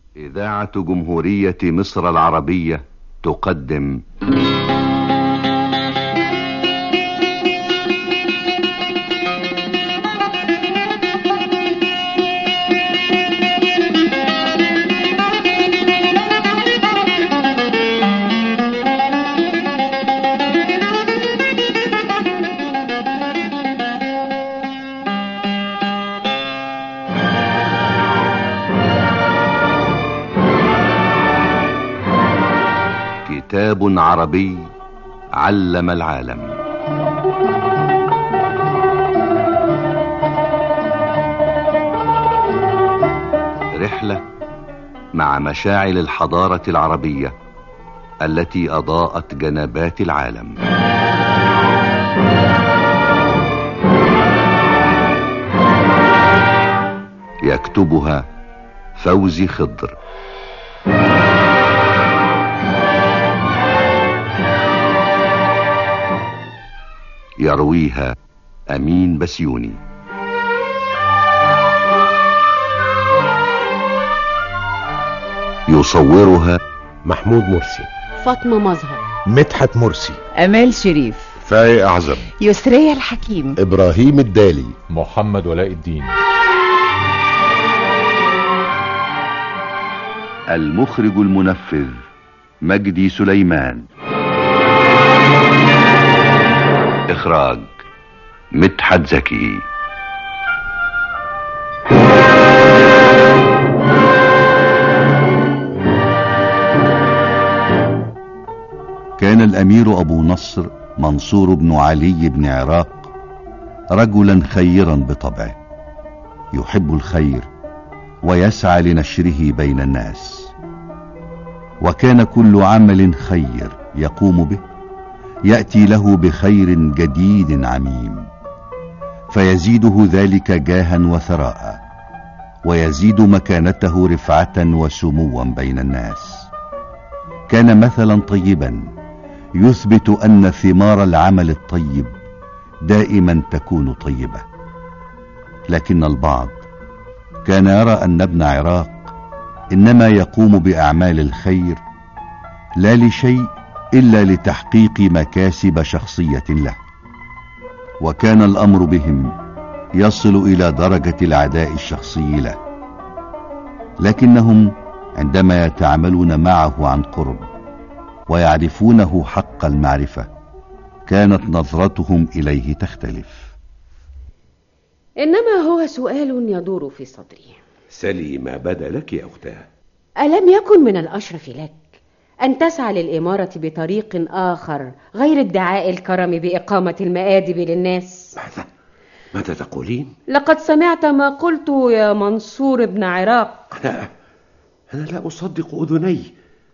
إذاعة جمهورية مصر العربية تقدم كتاب عربي علم العالم. رحلة مع مشاعل الحضارة العربية التي أضاءت جنبات العالم. يكتبها فوزي خضر. يرويها أمين بسيوني. يصورها محمود مرسي، فاطمة مظهر، مدحت مرسي، أمال شريف، فاي أعزب، يسرية الحكيم، إبراهيم الدالي، محمد ولاء الدين. المخرج المنفذ مجدي سليمان. إخراج مدحت زكي. كان الأمير أبو نصر منصور بن علي بن عراق رجلا خيرا بطبعه، يحب الخير ويسعى لنشره بين الناس، وكان كل عمل خير يقوم به يأتي له بخير جديد عميم، فيزيده ذلك جاها وثراء، ويزيد مكانته رفعة وسموا بين الناس. كان مثلا طيبا يثبت أن ثمار العمل الطيب دائما تكون طيبة. لكن البعض كان يرى أن ابن عراق إنما يقوم بأعمال الخير لا لشيء إلا لتحقيق مكاسب شخصية له، وكان الأمر بهم يصل إلى درجة العداء الشخصي له. لكنهم عندما يتعاملون معه عن قرب ويعرفونه حق المعرفة كانت نظرتهم إليه تختلف. إنما هو سؤال يدور في صدري. سلي ما بدا لك يا أختاه. ألم يكن من الأشرف لك أن تسعى للإمارة بطريق آخر غير ادعاء الكرم بإقامة المآدب للناس؟ ماذا تقولين؟ لقد سمعت ما قلت يا منصور بن عراق. أنا لا أصدق أذني.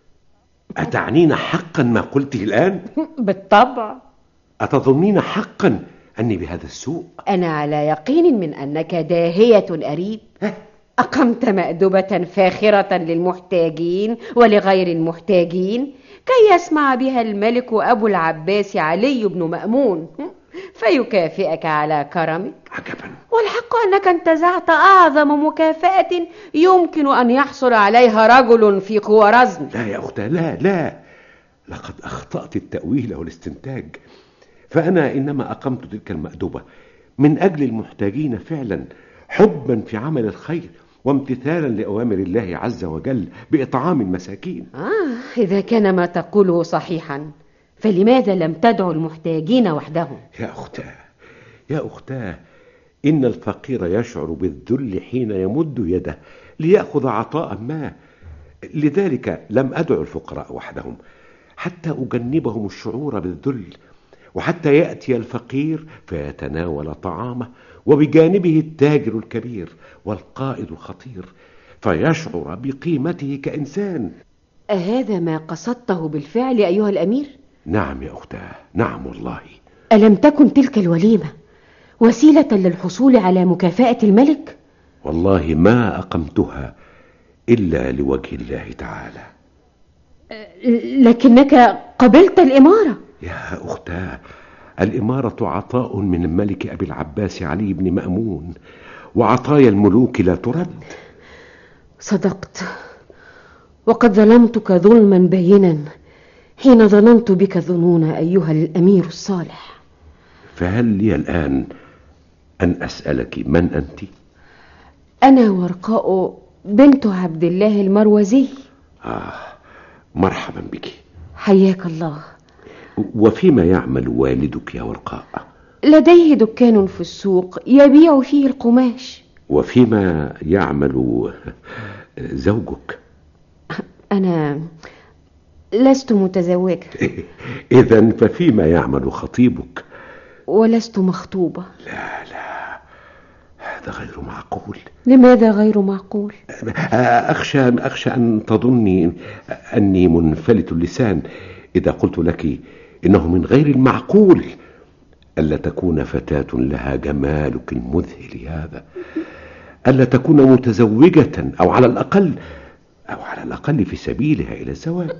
أتعنين حقا ما قلته الآن؟ بالطبع. أتظنين حقا أني بهذا السوء؟ أنا على يقين من أنك داهية أريب. أقمت مأدبة فاخرة للمحتاجين ولغير المحتاجين كي يسمع بها الملك أبو العباس علي بن مأمون فيكافئك على كرمك. عجبا. والحق أنك انتزعت أعظم مكافأة يمكن أن يحصل عليها رجل في خوارزم. لا يا أختي، لا لقد أخطأت التأويل والاستنتاج. فأنا إنما أقمت تلك المأدبة من أجل المحتاجين فعلا، حبا في عمل الخير وامتثالا لأوامر الله عز وجل بإطعام المساكين. إذا كان ما تقوله صحيحا فلماذا لم تدعو المحتاجين وحدهم؟ يا أختاه، إن الفقير يشعر بالذل حين يمد يده ليأخذ عطاء ما. لذلك لم أدعو الفقراء وحدهم حتى أجنبهم الشعور بالذل، وحتى يأتي الفقير فيتناول طعامه، وبجانبه التاجر الكبير والقائد الخطير فيشعر بقيمته كإنسان. أهذا ما قصدته بالفعل أيها الأمير؟ نعم يا أختاه، نعم والله. ألم تكن تلك الوليمة وسيلة للحصول على مكافأة الملك؟ والله ما أقمتها إلا لوجه الله تعالى. لكنك قبلت الإمارة. يا أختاه، الإمارة عطاء من الملك أبي العباس علي بن مأمون، وعطايا الملوك لا ترد. صدقت وقد ظلمتك ظلما بينا حين ظننت بك الظنون أيها الأمير الصالح. فهل لي الآن أن أسألك من أنت؟ أنا ورقاء بنت عبد الله المروزي. مرحبا بك. حياك الله. وفيما يعمل والدك يا ورقاء؟ لديه دكان في السوق يبيع فيه القماش. وفيما يعمل زوجك؟ أنا لست متزوجة. إذن ففيما يعمل خطيبك؟ ولست مخطوبة. لا هذا غير معقول. لماذا غير معقول؟ أخشى أن تظني أني منفلت اللسان إذا قلت لك إنه من غير المعقول ألا تكون فتاة لها جمالك المذهل هذا، ألا تكون متزوجة أو على الأقل في سبيلها إلى الزواج.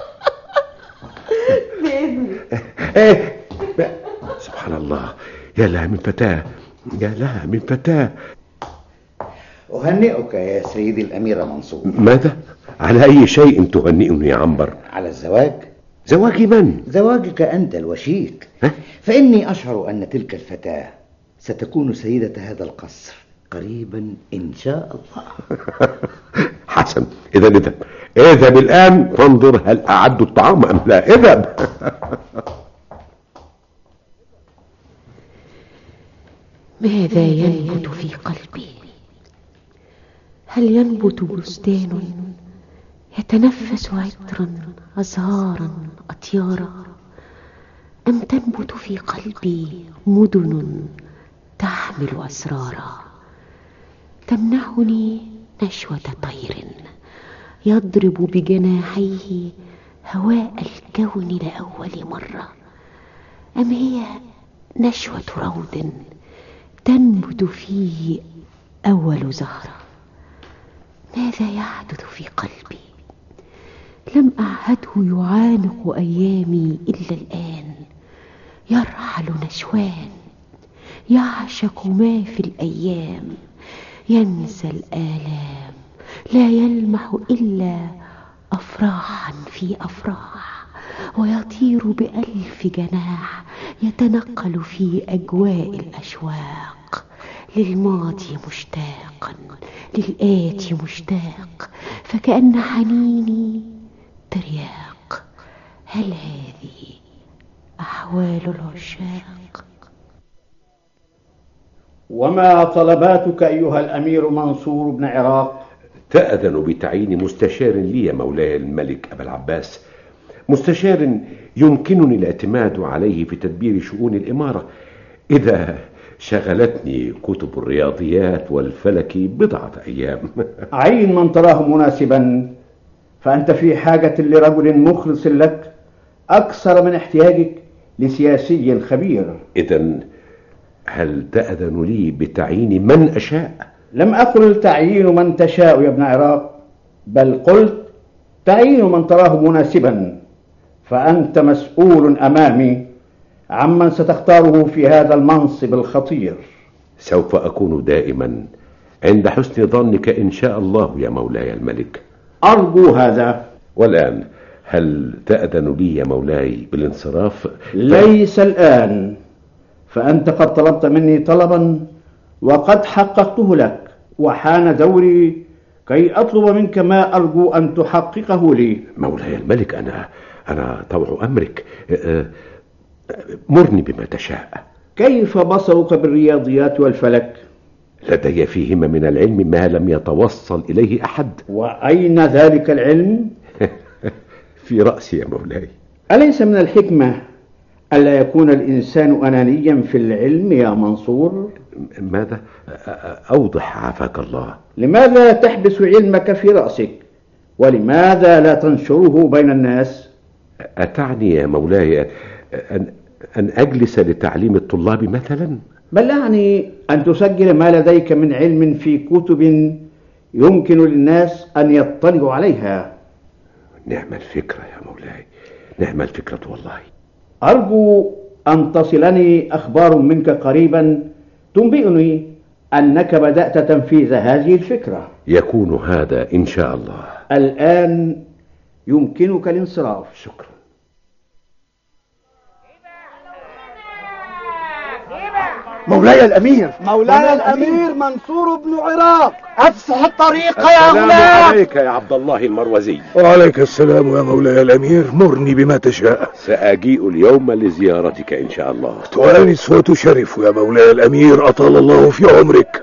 سبحان الله، يا لها من فتاة. أهنئك يا سيدي الأمير منصور. ماذا؟ على أي شيء تهنئني يا عنبر؟ على الزواج. زواج من؟ زواجك أنت الوشيك. فإني أشعر أن تلك الفتاة ستكون سيدة هذا القصر قريبا إن شاء الله. حسن، اذهب الآن فانظر هل أعدوا الطعام أم لا. اذهب. ماذا ينبت في قلبي؟ هل ينبت بستان يتنفس عطرا أزهارا أطيارا، أم تنبت في قلبي مدن تحمل أسرارا تمنحني نشوة طير يضرب بجناحيه هواء الكون لأول مرة، أم هي نشوة روض تنبت فيه أول زهرة؟ ماذا يحدث في قلبي؟ لم أعهده يعانق أيامي إلا الآن. يرحل نشوان، يعشق ما في الأيام، ينسى الآلام، لا يلمح إلا أفراحا في أفراح، ويطير بألف جناح يتنقل في أجواء الأشواق، للماضي مشتاقا، للآتي مشتاق، فكأن حنيني ترياق. هل هذه أحوال العشاق؟ وما طلباتك أيها الأمير منصور بن عراق؟ تأذن بتعيين مستشار لي يا مولاي الملك أبا العباس، مستشار يمكنني الاعتماد عليه في تدبير شؤون الإمارة إذا شغلتني كتب الرياضيات والفلك بضعة أيام. عين من تراه مناسبا، فأنت في حاجة لرجل مخلص لك أكثر من احتياجك لسياسي خبير. إذن هل تأذن لي بتعيين من أشاء؟ لم أقل تعيين من تشاء يا ابن عراق، بل قلت تعيين من تراه مناسبا، فأنت مسؤول أمامي عمن ستختاره في هذا المنصب الخطير. سوف أكون دائما عند حسن ظنك إن شاء الله يا مولاي الملك. أرجو هذا. والآن هل تأذن لي يا مولاي بالانصراف؟ ليس الآن، فأنت قد طلبت مني طلبا وقد حققته لك، وحان دوري كي أطلب منك ما أرجو أن تحققه لي. مولاي الملك، أنا طوع أمرك، مرني بما تشاء. كيف بصرك بالرياضيات والفلك؟ لدي فيهما من العلم ما لم يتوصل إليه أحد. وأين ذلك العلم؟ في رأسي يا مولاي. أليس من الحكمة ألا يكون الإنسان أنانيا في العلم يا منصور؟ ماذا؟ أوضح عافاك الله. لماذا تحبس علمك في رأسك؟ ولماذا لا تنشره بين الناس؟ أتعني يا مولاي أن أجلس لتعليم الطلاب مثلا؟ بل أعني أن تسجل ما لديك من علم في كتب يمكن للناس أن يطلعوا عليها. نعم الفكرة يا مولاي، نعم الفكرة والله. أرجو أن تصلني أخبار منك قريبا تنبئني أنك بدأت تنفيذ هذه الفكرة. يكون هذا إن شاء الله. الآن يمكنك الانصراف. شكرا. مولاي الأمير منصور بن عراق، أفسح الطريق يا غلام. السلام عليك يا عبد الله المروزي. وعليك السلام يا مولاي الأمير، مرني بما تشاء. سأجيء اليوم لزيارتك إن شاء الله. تؤانس وتشرف يا مولاي الأمير، أطال الله في عمرك.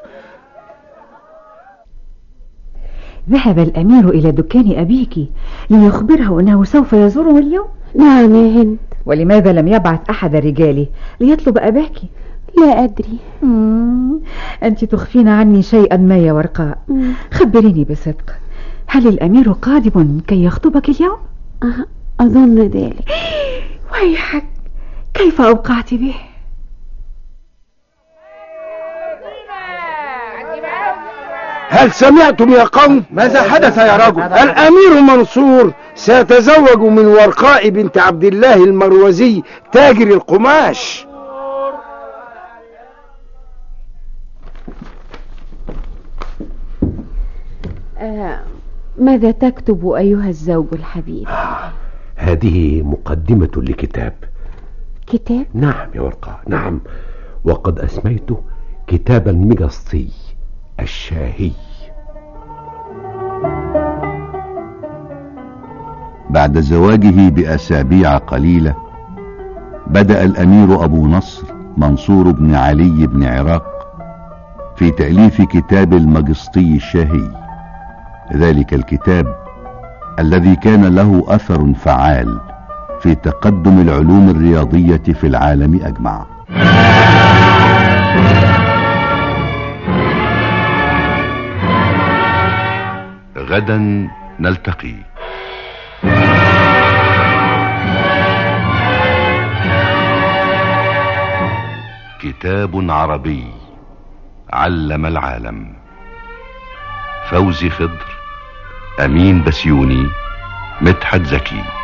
ذهب الأمير إلى دكان أبيك ليخبره أنه سوف يزوره اليوم. نعم يا هند. ولماذا لم يبعث أحد رجاله ليطلب أباك؟ لا أدري. أنت تخفين عني شيئا ما يا ورقاء. خبريني بصدق، هل الأمير قادم كي يخطبك اليوم؟ أظن ذلك. ويحك، كيف أوقعت به؟ هل سمعتم يا قوم؟ ماذا حدث يا رجل؟ الأمير منصور سيتزوج من ورقاء بنت عبد الله المروزي تاجر القماش. ماذا تكتب أيها الزوج الحبيب؟ هذه مقدمة لكتاب. كتاب؟ نعم يا ورقة، نعم، وقد أسميته كتاب المجسطي الشاهي. بعد زواجه بأسابيع قليلة بدأ الأمير أبو نصر منصور بن علي بن عراق في تأليف كتاب المجسطي الشاهي، ذلك الكتاب الذي كان له أثر فعال في تقدم العلوم الرياضية في العالم أجمع. غدا نلتقي. كتاب عربي علم العالم. فوزي خضر، أمين بسيوني، مدحت زكي.